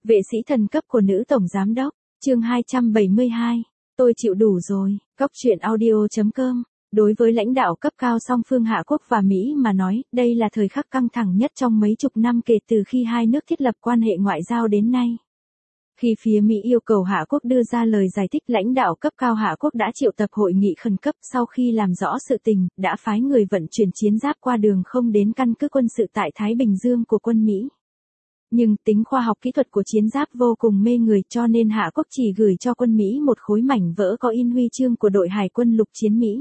Vệ sĩ thần cấp của nữ tổng giám đốc, chương 272. Tôi chịu đủ rồi. Góc truyện audio.com. Đối với lãnh đạo cấp cao song phương Hạ Quốc và Mỹ mà nói, đây là thời khắc căng thẳng nhất trong mấy chục năm kể từ khi hai nước thiết lập quan hệ ngoại giao đến nay. Khi phía Mỹ yêu cầu Hạ Quốc đưa ra lời giải thích, lãnh đạo cấp cao Hạ Quốc đã triệu tập hội nghị khẩn cấp. Sau khi làm rõ sự tình, đã phái người vận chuyển chiến giáp qua đường không đến căn cứ quân sự tại Thái Bình Dương của quân Mỹ. Nhưng tính khoa học kỹ thuật của chiến giáp vô cùng mê người, cho nên Hạ Quốc chỉ gửi cho quân Mỹ một khối mảnh vỡ có in huy chương của đội hải quân lục chiến Mỹ.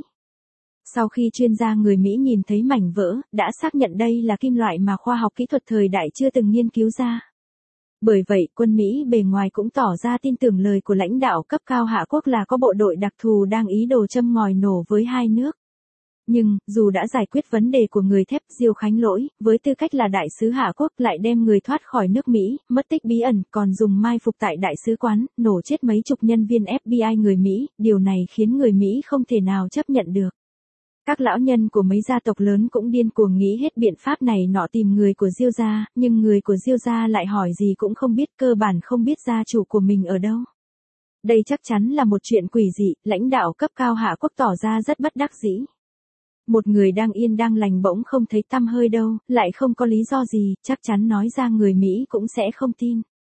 Sau khi chuyên gia người Mỹ nhìn thấy mảnh vỡ, đã xác nhận đây là kim loại mà khoa học kỹ thuật thời đại chưa từng nghiên cứu ra. Bởi vậy, quân Mỹ bề ngoài cũng tỏ ra tin tưởng lời của lãnh đạo cấp cao Hạ Quốc là có bộ đội đặc thù đang ý đồ châm ngòi nổ với hai nước. Nhưng, dù đã giải quyết vấn đề của người thép, Diêu Khánh Lỗi, với tư cách là đại sứ Hạ Quốc lại đem người thoát khỏi nước Mỹ, mất tích bí ẩn, còn dùng mai phục tại đại sứ quán, nổ chết mấy chục nhân viên FBI người Mỹ, điều này khiến người Mỹ không thể nào chấp nhận được. Các lão nhân của mấy gia tộc lớn cũng điên cuồng nghĩ hết biện pháp này nọ tìm người của Diêu gia, nhưng người của Diêu gia lại hỏi gì cũng không biết, cơ bản không biết gia chủ của mình ở đâu. Đây chắc chắn là một chuyện quỷ dị, lãnh đạo cấp cao Hạ Quốc tỏ ra rất bất đắc dĩ. Một người đang yên đang lành bỗng không thấy tăm hơi đâu, lại không có lý do gì, chắc chắn nói ra người Mỹ cũng sẽ không tin.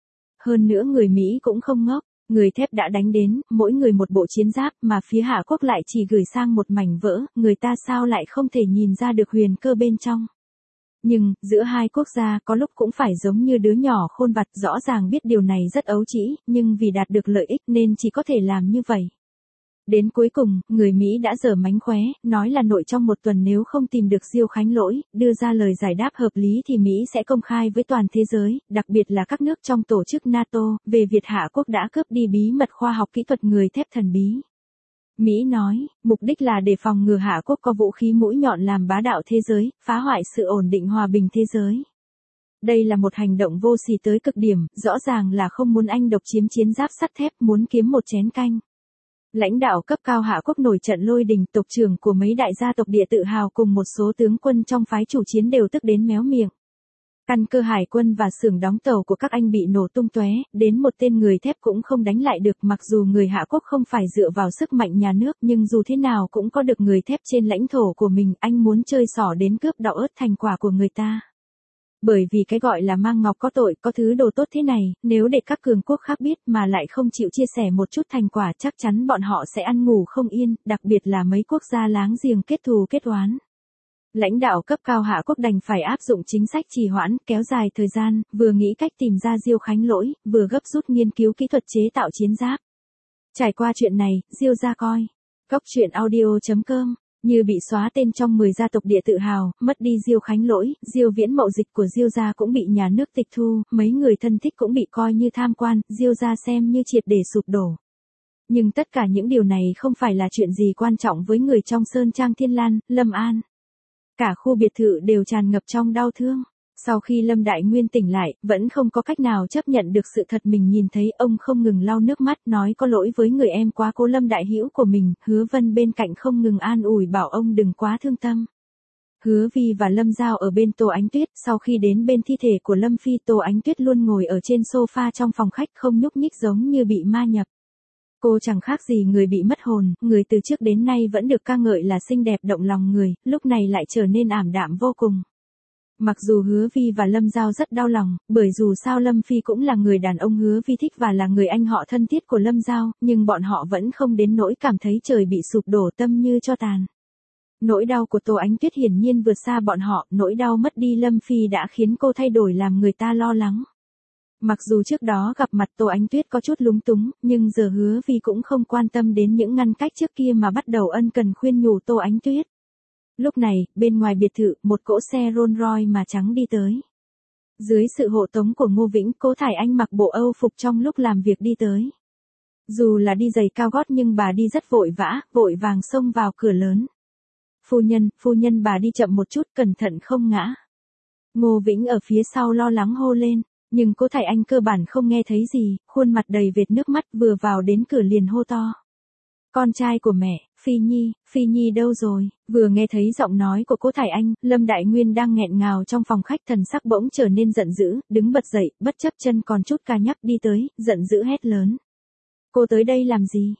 Hơn nữa người Mỹ cũng không ngốc, người thép đã đánh đến, mỗi người một bộ chiến giáp, mà phía Hạ Quốc lại chỉ gửi sang một mảnh vỡ, người ta sao lại không thể nhìn ra được huyền cơ bên trong. Nhưng, giữa hai quốc gia có lúc cũng phải giống như đứa nhỏ khôn vặt, rõ ràng biết điều này rất ấu trĩ, nhưng vì đạt được lợi ích nên chỉ có thể làm như vậy. Đến cuối cùng, người Mỹ đã giở mánh khóe, nói là nội trong một tuần nếu không tìm được Diêu Khánh Lỗi, đưa ra lời giải đáp hợp lý thì Mỹ sẽ công khai với toàn thế giới, đặc biệt là các nước trong tổ chức NATO, về việc Hạ Quốc đã cướp đi bí mật khoa học kỹ thuật người thép thần bí. Mỹ nói, mục đích là để phòng ngừa Hạ Quốc có vũ khí mũi nhọn làm bá đạo thế giới, phá hoại sự ổn định hòa bình thế giới. Đây là một hành động vô sỉ tới cực điểm, rõ ràng là không muốn Anh độc chiếm chiến giáp sắt thép, muốn kiếm một chén canh. Lãnh đạo cấp cao Hạ Quốc nổi trận lôi đình, tộc trưởng của mấy đại gia tộc địa tự hào cùng một số tướng quân trong phái chủ chiến đều tức đến méo miệng. Căn cơ hải quân và xưởng đóng tàu của các anh bị nổ tung tóe, đến một tên người thép cũng không đánh lại được, mặc dù người Hạ Quốc không phải dựa vào sức mạnh nhà nước, nhưng dù thế nào cũng có được người thép trên lãnh thổ của mình, anh muốn chơi xỏ đến cướp đọ ớt thành quả của người ta. Bởi vì cái gọi là mang ngọc có tội, có thứ đồ tốt thế này, nếu để các cường quốc khác biết mà lại không chịu chia sẻ một chút thành quả, chắc chắn bọn họ sẽ ăn ngủ không yên, đặc biệt là mấy quốc gia láng giềng kết thù kết oán. Lãnh đạo cấp cao Hạ Quốc đành phải áp dụng chính sách trì hoãn, kéo dài thời gian, vừa nghĩ cách tìm ra Diêu Khánh Lỗi, vừa gấp rút nghiên cứu kỹ thuật chế tạo chiến giáp. Trải qua chuyện này, Diêu gia coi. Góc truyện audio.com. Như bị xóa tên trong 10 gia tộc địa tự hào, mất đi Diêu Khánh Lỗi, Diêu Viễn mậu dịch của Diêu gia cũng bị nhà nước tịch thu, mấy người thân thích cũng bị coi như tham quan, Diêu gia xem như triệt để sụp đổ. Nhưng tất cả những điều này không phải là chuyện gì quan trọng với người trong Sơn Trang Thiên Lan, Lâm An. Cả khu biệt thự đều tràn ngập trong đau thương. Sau khi Lâm Đại Nguyên tỉnh lại, vẫn không có cách nào chấp nhận được sự thật mình nhìn thấy, ông không ngừng lau nước mắt, nói có lỗi với người em quá cố Lâm Đại Hữu của mình, Hứa Vân bên cạnh không ngừng an ủi bảo ông đừng quá thương tâm. Hứa Vi và Lâm Giao ở bên Tô Ánh Tuyết, sau khi đến bên thi thể của Lâm Phi, Tô Ánh Tuyết luôn ngồi ở trên sofa trong phòng khách không nhúc nhích giống như bị ma nhập. Cô chẳng khác gì người bị mất hồn, người từ trước đến nay vẫn được ca ngợi là xinh đẹp động lòng người, lúc này lại trở nên ảm đạm vô cùng. Mặc dù Hứa Vi và Lâm Giao rất đau lòng, bởi dù sao Lâm Phi cũng là người đàn ông Hứa Vi thích và là người anh họ thân thiết của Lâm Giao, nhưng bọn họ vẫn không đến nỗi cảm thấy trời bị sụp đổ tâm như tro tàn. Nỗi đau của Tô Ánh Tuyết hiển nhiên vượt xa bọn họ, nỗi đau mất đi Lâm Phi đã khiến cô thay đổi làm người ta lo lắng. Mặc dù trước đó gặp mặt Tô Ánh Tuyết có chút lúng túng, nhưng giờ Hứa Vi cũng không quan tâm đến những ngăn cách trước kia mà bắt đầu ân cần khuyên nhủ Tô Ánh Tuyết. Lúc này, bên ngoài biệt thự, một cỗ xe Rolls Royce mà trắng đi tới. Dưới sự hộ tống của Ngô Vĩnh, Cố Thải Anh mặc bộ Âu phục trong lúc làm việc đi tới. Dù là đi giày cao gót nhưng bà đi rất vội vã, vội vàng xông vào cửa lớn. Phu nhân bà đi chậm một chút, cẩn thận không ngã. Ngô Vĩnh ở phía sau lo lắng hô lên, nhưng Cố Thải Anh cơ bản không nghe thấy gì, khuôn mặt đầy vệt nước mắt, vừa vào đến cửa liền hô to. Con trai của mẹ, Phi Nhi đâu rồi? Vừa nghe thấy giọng nói của Cố Thải Anh, Lâm Đại Nguyên đang nghẹn ngào trong phòng khách thần sắc bỗng trở nên giận dữ, đứng bật dậy, bất chấp chân còn chút ca nhắc đi tới, giận dữ hét lớn. Cô tới đây làm gì?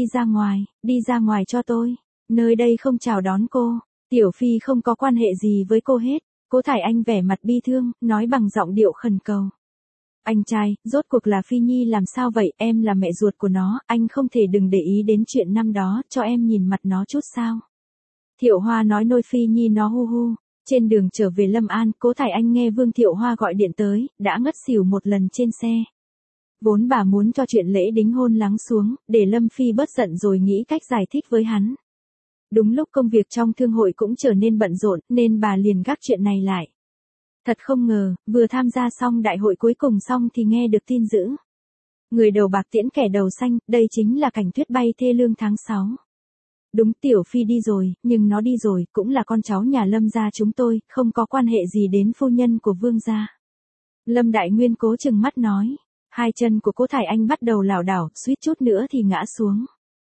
Đi ra ngoài cho tôi. Nơi đây không chào đón cô. Tiểu Phi không có quan hệ gì với cô hết. Cố Thải Anh vẻ mặt bi thương, nói bằng giọng điệu khẩn cầu. Anh trai, rốt cuộc là Phi Nhi làm sao vậy, em là mẹ ruột của nó, anh không thể đừng để ý đến chuyện năm đó, cho em nhìn mặt nó chút sao. Thiệu Hoa nói nôi Phi Nhi nó hu hu. Trên đường trở về Lâm An, Cố Thải Anh nghe Vương Thiệu Hoa gọi điện tới, đã ngất xỉu một lần trên xe. Vốn bà muốn cho chuyện lễ đính hôn lắng xuống, để Lâm Phi bớt giận rồi nghĩ cách giải thích với hắn. Đúng lúc công việc trong thương hội cũng trở nên bận rộn, nên bà liền gác chuyện này lại. Thật không ngờ, vừa tham gia xong đại hội cuối cùng xong thì nghe được tin dữ. Người đầu bạc tiễn kẻ đầu xanh, đây chính là cảnh tuyết bay thê lương tháng 6. Đúng, Tiểu Phi đi rồi, nhưng nó đi rồi, cũng là con cháu nhà Lâm gia chúng tôi, không có quan hệ gì đến phu nhân của Vương gia. Lâm Đại Nguyên cố chừng mắt nói. Hai chân của Cố Thải Anh bắt đầu lảo đảo, suýt chút nữa thì ngã xuống.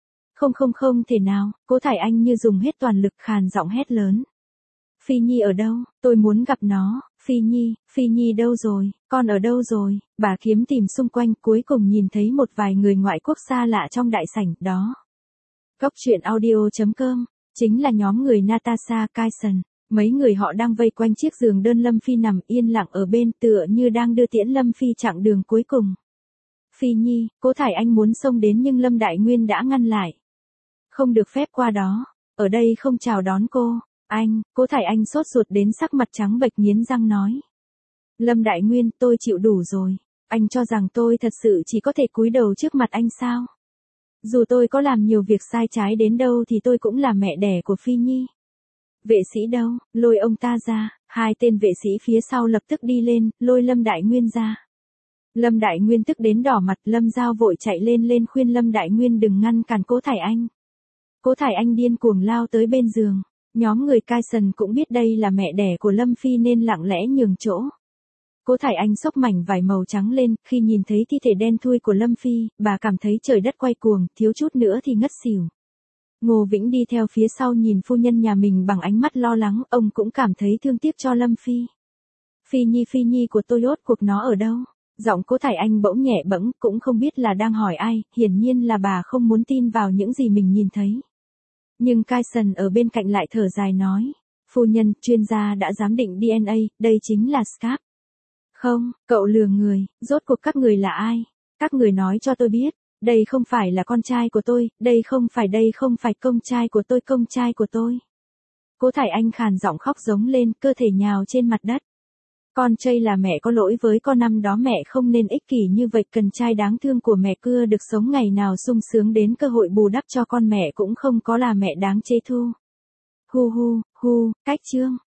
Không thể nào, Cố Thải Anh như dùng hết toàn lực khàn giọng hét lớn. Phi Nhi ở đâu, tôi muốn gặp nó, Phi Nhi đâu rồi, con ở đâu rồi, bà kiếm tìm xung quanh cuối cùng nhìn thấy một vài người ngoại quốc xa lạ trong đại sảnh, đó. Góc truyện audio.com, chính là nhóm người Natasha Kyson. Mấy người họ đang vây quanh chiếc giường đơn Lâm Phi nằm yên lặng ở bên tựa như đang đưa tiễn Lâm Phi chặng đường cuối cùng. Phi Nhi, Cố Thải Anh muốn xông đến nhưng Lâm Đại Nguyên đã ngăn lại. Không được phép qua đó, ở đây không chào đón cô. Cố Thải Anh sốt ruột đến sắc mặt trắng bệch nghiến răng nói. Lâm Đại Nguyên, tôi chịu đủ rồi. Anh cho rằng tôi thật sự chỉ có thể cúi đầu trước mặt anh sao? Dù tôi có làm nhiều việc sai trái đến đâu thì tôi cũng là mẹ đẻ của Phi Nhi. Vệ sĩ đâu, lôi ông ta ra. Hai tên vệ sĩ phía sau lập tức đi lên, lôi Lâm Đại Nguyên ra. Lâm Đại Nguyên tức đến đỏ mặt, Lâm Giao vội chạy lên khuyên Lâm Đại Nguyên đừng ngăn cản Cố Thải Anh. Cố Thải Anh điên cuồng lao tới bên giường. Nhóm người Kyson cũng biết đây là mẹ đẻ của Lâm Phi nên lặng lẽ nhường chỗ. Cố Thải Anh xốc mảnh vải màu trắng lên, khi nhìn thấy thi thể đen thui của Lâm Phi, bà cảm thấy trời đất quay cuồng, thiếu chút nữa thì ngất xỉu. Ngô Vĩnh đi theo phía sau nhìn phu nhân nhà mình bằng ánh mắt lo lắng, ông cũng cảm thấy thương tiếc cho Lâm Phi. Phi Nhi của tôi rốt cuộc nó ở đâu? Giọng Cố Thải Anh bỗng nhẹ bẫng, cũng không biết là đang hỏi ai, hiển nhiên là bà không muốn tin vào những gì mình nhìn thấy. Nhưng Kyson ở bên cạnh lại thở dài nói. Phu nhân, chuyên gia đã giám định DNA, đây chính là Scap. Không, cậu lừa người, rốt cuộc các người là ai? Các người nói cho tôi biết, đây không phải là con trai của tôi, đây không phải công trai của tôi. Cố Thải Anh khàn giọng khóc giống lên, cơ thể nhào trên mặt đất. Con trai là mẹ có lỗi với con, năm đó mẹ không nên ích kỷ như vậy, cần trai đáng thương của mẹ cưa được sống ngày nào sung sướng đến cơ hội bù đắp cho con, mẹ cũng không có là mẹ đáng chế thu. Cách chương.